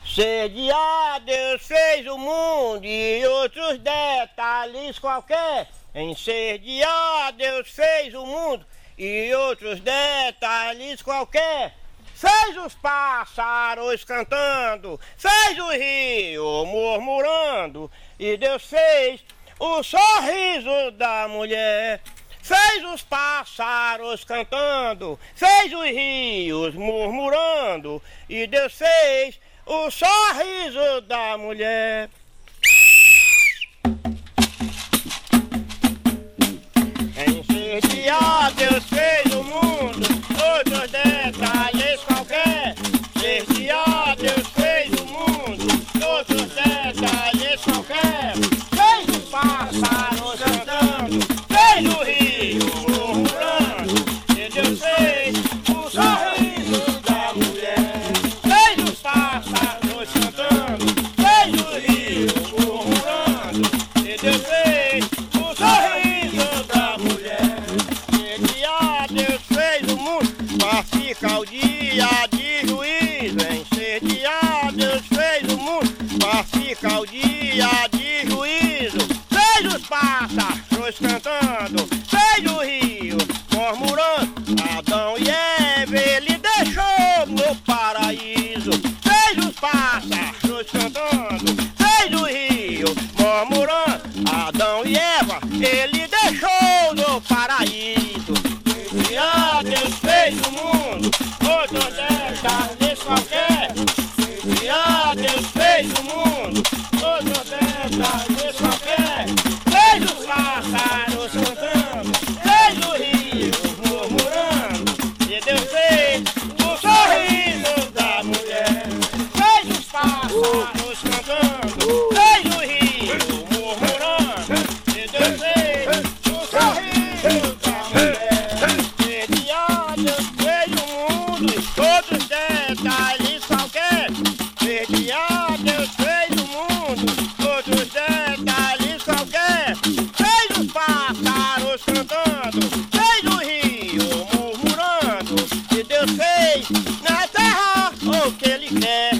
Sediar, Deus fez o mundo e outros detalhes qualquer. Em sediar, Deus fez o mundo e outros detalhes qualquer. Fez os pássaros cantando, fez o rio murmurando, e Deus fez o sorriso da mulher. Fez os pássaros cantando, fez os rios murmurando, e Deus fez o sorriso da mulher. Em sediar, Deus fez o mundo, outros detalhes qualquer. Sediar, Deus fez o mundo, outros detalhes qualquer. Fez os pássaros cantando, fez o rio murmurando, e Deus fez o sorriso da mulher. Fez os pássaros cantando, fez o rio murmurando, e Deus fez o sorriso da mulher. Sediar, Deus fez o mundo pra ficar o dia de juízo. Em sediar, Deus fez o mundo pra ficar o dia de juízo. Fez os pássaros cantando, fez o rio murmurando. Adão e Eva ele deixou no paraíso. Fez os pássaros cantando, fez o rio murmurando. Adão e Eva ele deixou no paraíso. Sediar, Deus fez o mundo, outros detalhes qualquer. Sediar, Deus fez o mundo, outros detalhes qualquer. Fez os pássaros cantando, fez o rio murmurando, e Deus fez o sorriso da mulher. Fez os pássaros cantando, fez o rio murmurando, e Deus fez o sorriso da mulher. Sediar, Deus fez o mundo e todos os detalhes qualquer. Sediar, Deus fez o mundo, todos os detalhes qualquer. Fez os pássaros cantando, fez o rio murmurando, e Deus fez na terra o que ele quer.